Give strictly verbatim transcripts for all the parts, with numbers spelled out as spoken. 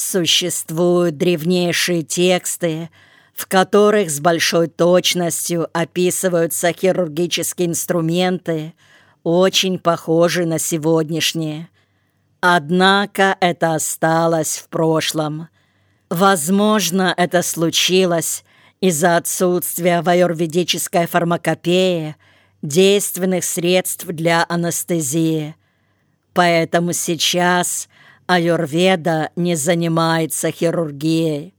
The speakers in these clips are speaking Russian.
Существуют древнейшие тексты, в которых с большой точностью описываются хирургические инструменты, очень похожие на сегодняшние. Однако это осталось в прошлом. Возможно, это случилось из-за отсутствия в аюрведической фармакопее действенных средств для анестезии. Поэтому сейчас аюрведа не занимается хирургией.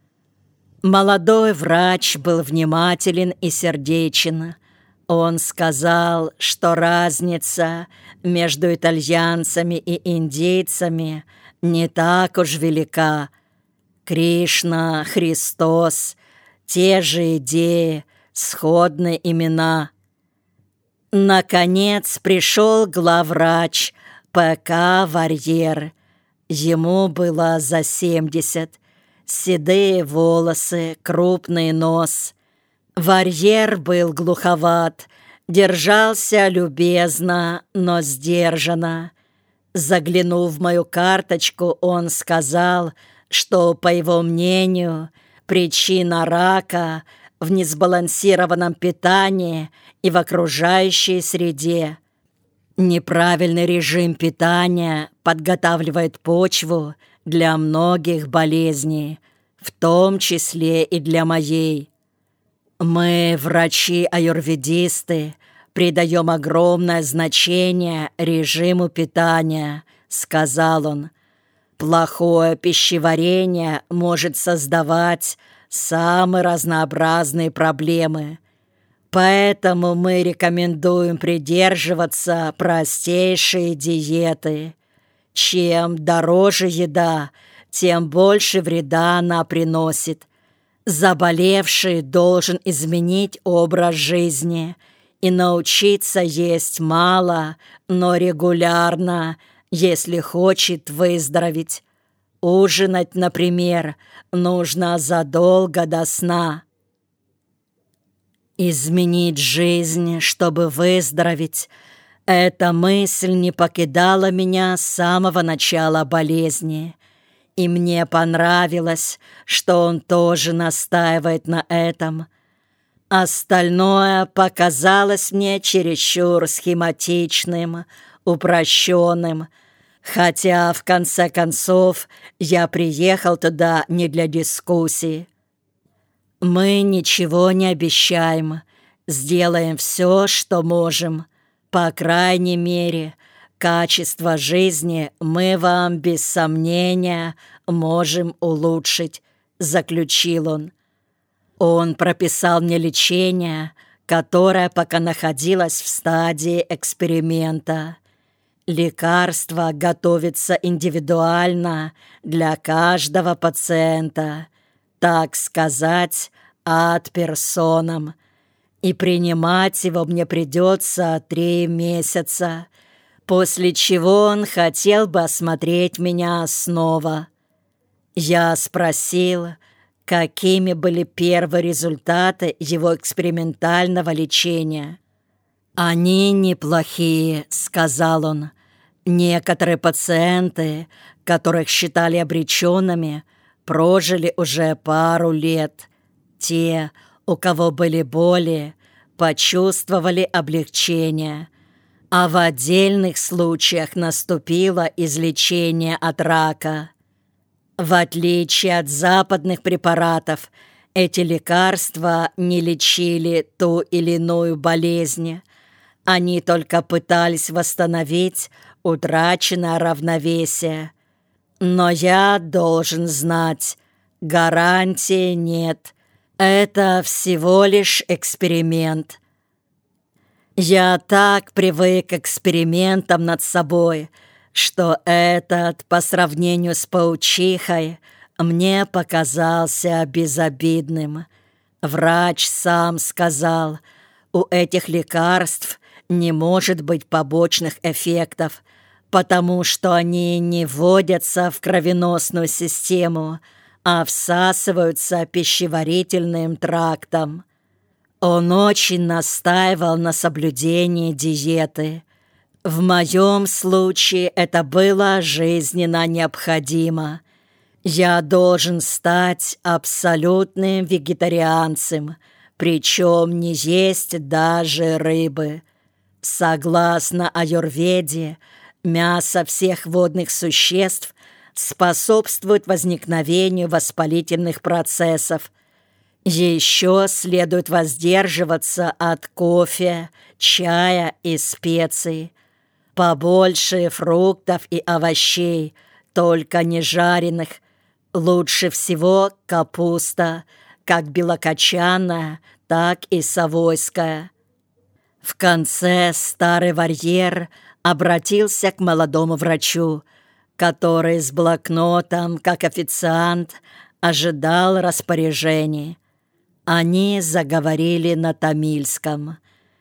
Молодой врач был внимателен и сердечен. Он сказал, что разница между итальянцами и индейцами не так уж велика. Кришна, Христос, те же идеи, сходные имена. Наконец пришел главврач П К Варьер. Ему было за семьдесят. Седые волосы, крупный нос. Варьер был глуховат, держался любезно, но сдержанно. Заглянув в мою карточку, он сказал, что, по его мнению, причина рака в несбалансированном питании и в окружающей среде. Неправильный режим питания подготавливает почву для многих болезней, в том числе и для моей. Мы, врачи-аюрведисты, придаем огромное значение режиму питания, сказал он. Плохое пищеварение может создавать самые разнообразные проблемы. Поэтому мы рекомендуем придерживаться простейшей диеты. Чем дороже еда, тем больше вреда она приносит. Заболевший должен изменить образ жизни и научиться есть мало, но регулярно, если хочет выздороветь. Ужинать, например, нужно задолго до сна. Изменить жизнь, чтобы выздороветь, эта мысль не покидала меня с самого начала болезни. И мне понравилось, что он тоже настаивает на этом. Остальное показалось мне чересчур схематичным, упрощенным, хотя, в конце концов, я приехал туда не для дискуссий. Мы ничего не обещаем, сделаем все, что можем. По крайней мере, качество жизни мы вам, без сомнения, можем улучшить, заключил он. Он прописал мне лечение, которое пока находилось в стадии эксперимента. Лекарство готовится индивидуально для каждого пациента, так сказать, ад персонам, и принимать его мне придется три месяца, после чего он хотел бы осмотреть меня снова. Я спросил, какими были первые результаты его экспериментального лечения. «Они неплохие», — сказал он. «Некоторые пациенты, которых считали обреченными, прожили уже пару лет. Те, у кого были боли, почувствовали облегчение, а в отдельных случаях наступило излечение от рака. В отличие от западных препаратов, эти лекарства не лечили ту или иную болезнь. Они только пытались восстановить утраченное равновесие. Но я должен знать, гарантии нет. Это всего лишь эксперимент. Я так привык к экспериментам над собой, что этот, по сравнению с паучихой, мне показался безобидным. Врач сам сказал, у этих лекарств не может быть побочных эффектов, потому что они не вводятся в кровеносную систему, а всасываются пищеварительным трактом. Он очень настаивал на соблюдении диеты. В моем случае это было жизненно необходимо. Я должен стать абсолютным вегетарианцем, причем не есть даже рыбы. Согласно аюрведе, мясо всех водных существ способствует возникновению воспалительных процессов. Еще следует воздерживаться от кофе, чая и специй. Побольше фруктов и овощей, только не жареных. Лучше всего капуста, как белокочанная, так и совойская. В конце старый варьер обратился к молодому врачу, который с блокнотом, как официант, ожидал распоряжений. Они заговорили на тамильском.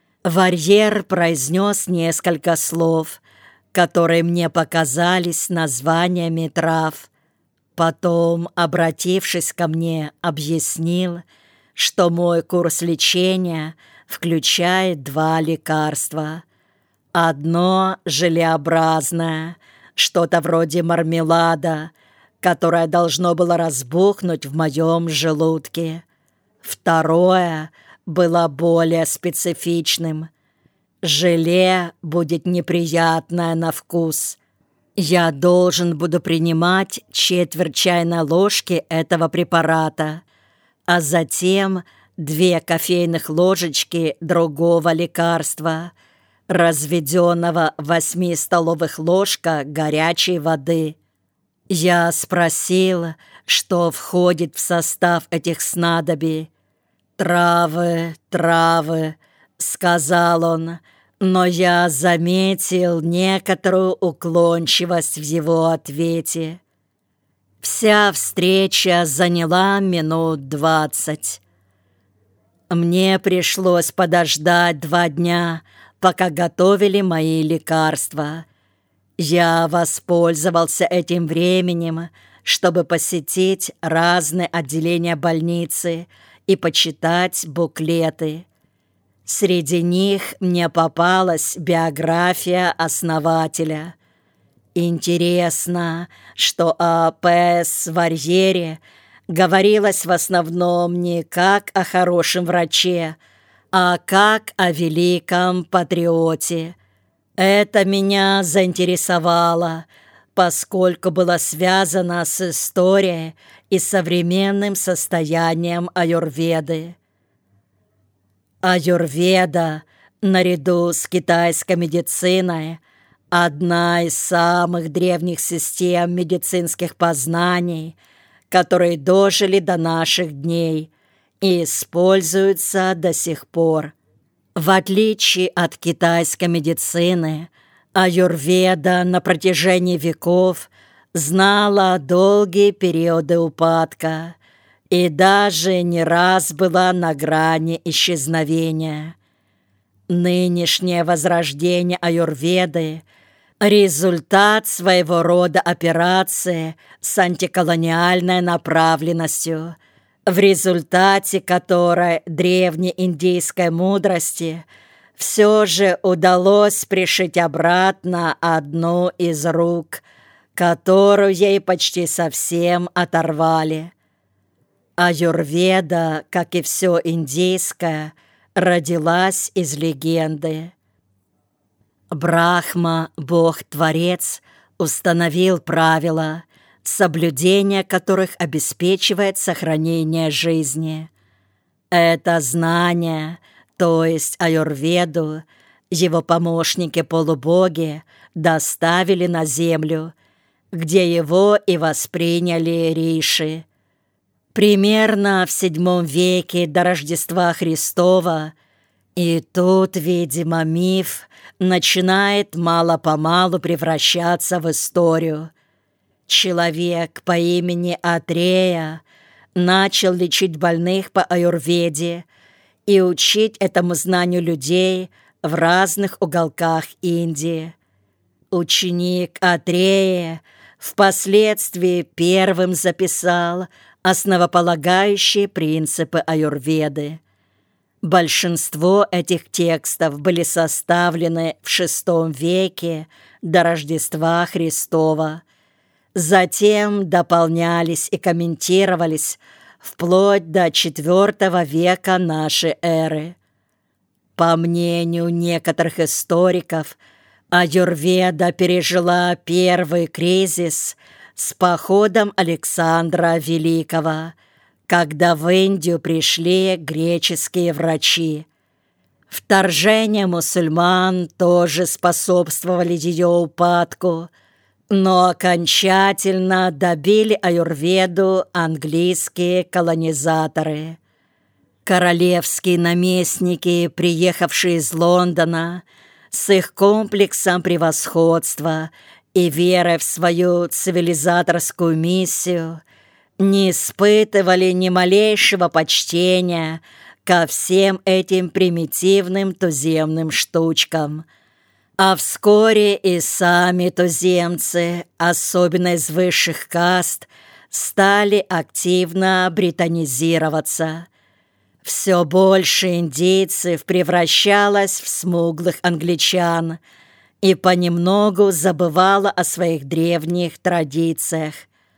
Варьер произнес несколько слов, которые мне показались названиями трав. Потом, обратившись ко мне, объяснил, что мой курс лечения включает два лекарства. Одно желеобразное, что-то вроде мармелада, которое должно было разбухнуть в моем желудке. Второе было более специфичным. Желе будет неприятное на вкус. Я должен буду принимать четверть чайной ложки этого препарата, а затем две кофейных ложечки другого лекарства, разведенного в восьми столовых ложках горячей воды. Я спросил, что входит в состав этих снадобий. «Травы, травы», — сказал он, но я заметил некоторую уклончивость в его ответе. Вся встреча заняла минут двадцать. Мне пришлось подождать два дня, пока готовили мои лекарства. Я воспользовался этим временем, чтобы посетить разные отделения больницы и почитать буклеты. Среди них мне попалась биография основателя. Интересно, что о П С Варьере говорилось в основном не как о хорошем враче, а как о великом патриоте. Это меня заинтересовало, поскольку было связано с историей и современным состоянием аюрведы. Аюрведа, наряду с китайской медициной, одна из самых древних систем медицинских познаний, которые дожили до наших дней и используются до сих пор. В отличие от китайской медицины, аюрведа на протяжении веков знала долгие периоды упадка и даже не раз была на грани исчезновения. Нынешнее возрождение аюрведы – результат своего рода операции с антиколониальной направленностью, в результате которой древней индийской мудрости все же удалось пришить обратно одну из рук, которую ей почти совсем оторвали. Аюрведа, как и все индийское, родилась из легенды. Брахма, Бог-творец, установил правила, соблюдение которых обеспечивает сохранение жизни. Это знание, то есть аюрведу, его помощники-полубоги доставили на землю, где его и восприняли риши. Примерно в седьмом веке до Рождества Христова, и тут, видимо, миф начинает мало-помалу превращаться в историю. Человек по имени Атрея начал лечить больных по аюрведе и учить этому знанию людей в разных уголках Индии. Ученик Атрея впоследствии первым записал основополагающие принципы аюрведы. Большинство этих текстов были составлены в шестом веке до Рождества Христова. затем дополнялись и комментировались вплоть до четвёртого века нашей эры. По мнению некоторых историков, аюрведа пережила первый кризис с походом Александра Великого, когда в Индию пришли греческие врачи. Вторжения мусульман тоже способствовали ее упадку, но окончательно добили аюрведу английские колонизаторы. Королевские наместники, приехавшие из Лондона, с их комплексом превосходства и верой в свою цивилизаторскую миссию, не испытывали ни малейшего почтения ко всем этим примитивным туземным штучкам. А вскоре и сами туземцы, особенно из высших каст, стали активно британизироваться. Все больше индейцев превращалось в смуглых англичан и понемногу забывало о своих древних традициях.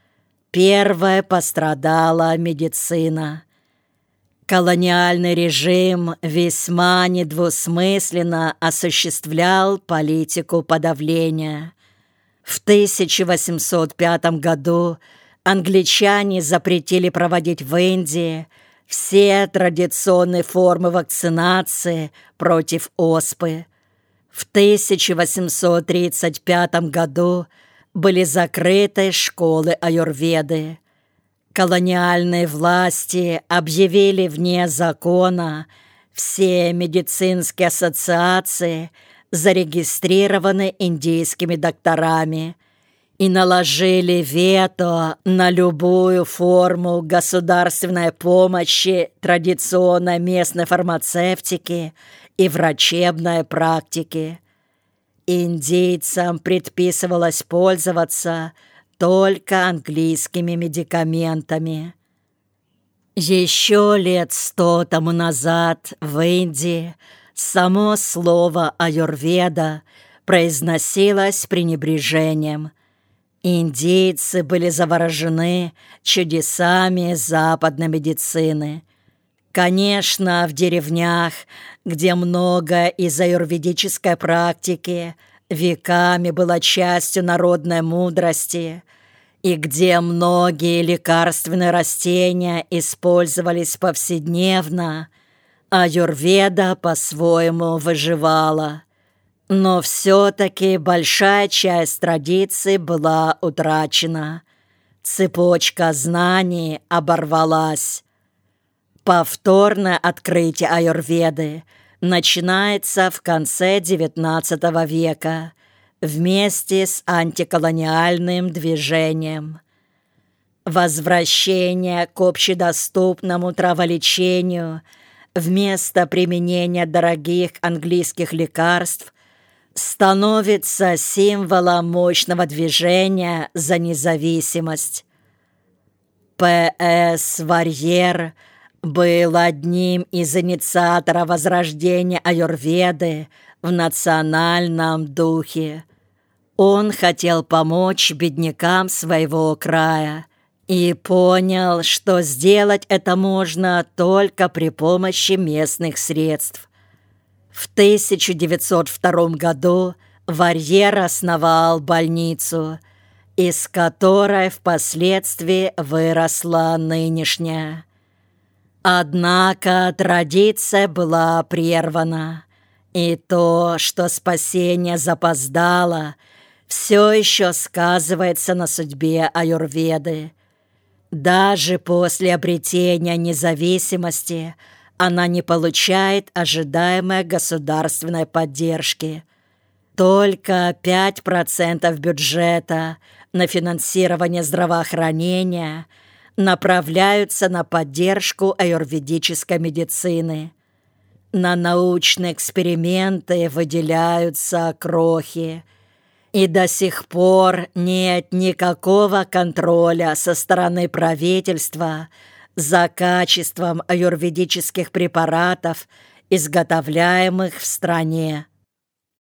Первая пострадала медицина. Колониальный режим весьма недвусмысленно осуществлял политику подавления. В тысяча восемьсот пятом году англичане запретили проводить в Индии все традиционные формы вакцинации против оспы. В тысяча восемьсот тридцать пятом году были закрыты школы аюрведы. Колониальные власти объявили вне закона все медицинские ассоциации, зарегистрированные индийскими докторами, и наложили вето на любую форму государственной помощи традиционной местной фармацевтики и врачебной практики. Индейцам предписывалось пользоваться только английскими медикаментами. Еще лет сто тому назад в Индии само слово «аюрведа» произносилось с пренебрежением. Индейцы были заворожены чудесами западной медицины. Конечно, в деревнях, где много из аюрведической практики веками было частью народной мудрости, и где многие лекарственные растения использовались повседневно, аюрведа по-своему выживала. Но все-таки большая часть традиций была утрачена. Цепочка знаний оборвалась. Повторное открытие аюрведы начинается в конце девятнадцатого века вместе с антиколониальным движением. Возвращение к общедоступному траволечению вместо применения дорогих английских лекарств становится символом мощного движения за независимость. П С Варьер был одним из инициаторов возрождения аюрведы в национальном духе. Он хотел помочь беднякам своего края и понял, что сделать это можно только при помощи местных средств. В тысяча девятьсот втором году Варьер основал больницу, из которой впоследствии выросла нынешняя. Однако традиция была прервана, и то, что спасение запоздало, все еще сказывается на судьбе аюрведы. Даже после обретения независимости она не получает ожидаемой государственной поддержки. Только пять процентов бюджета на финансирование здравоохранения направляются на поддержку аюрведической медицины. На научные эксперименты выделяются крохи. И до сих пор нет никакого контроля со стороны правительства за качеством аюрведических препаратов, изготовляемых в стране.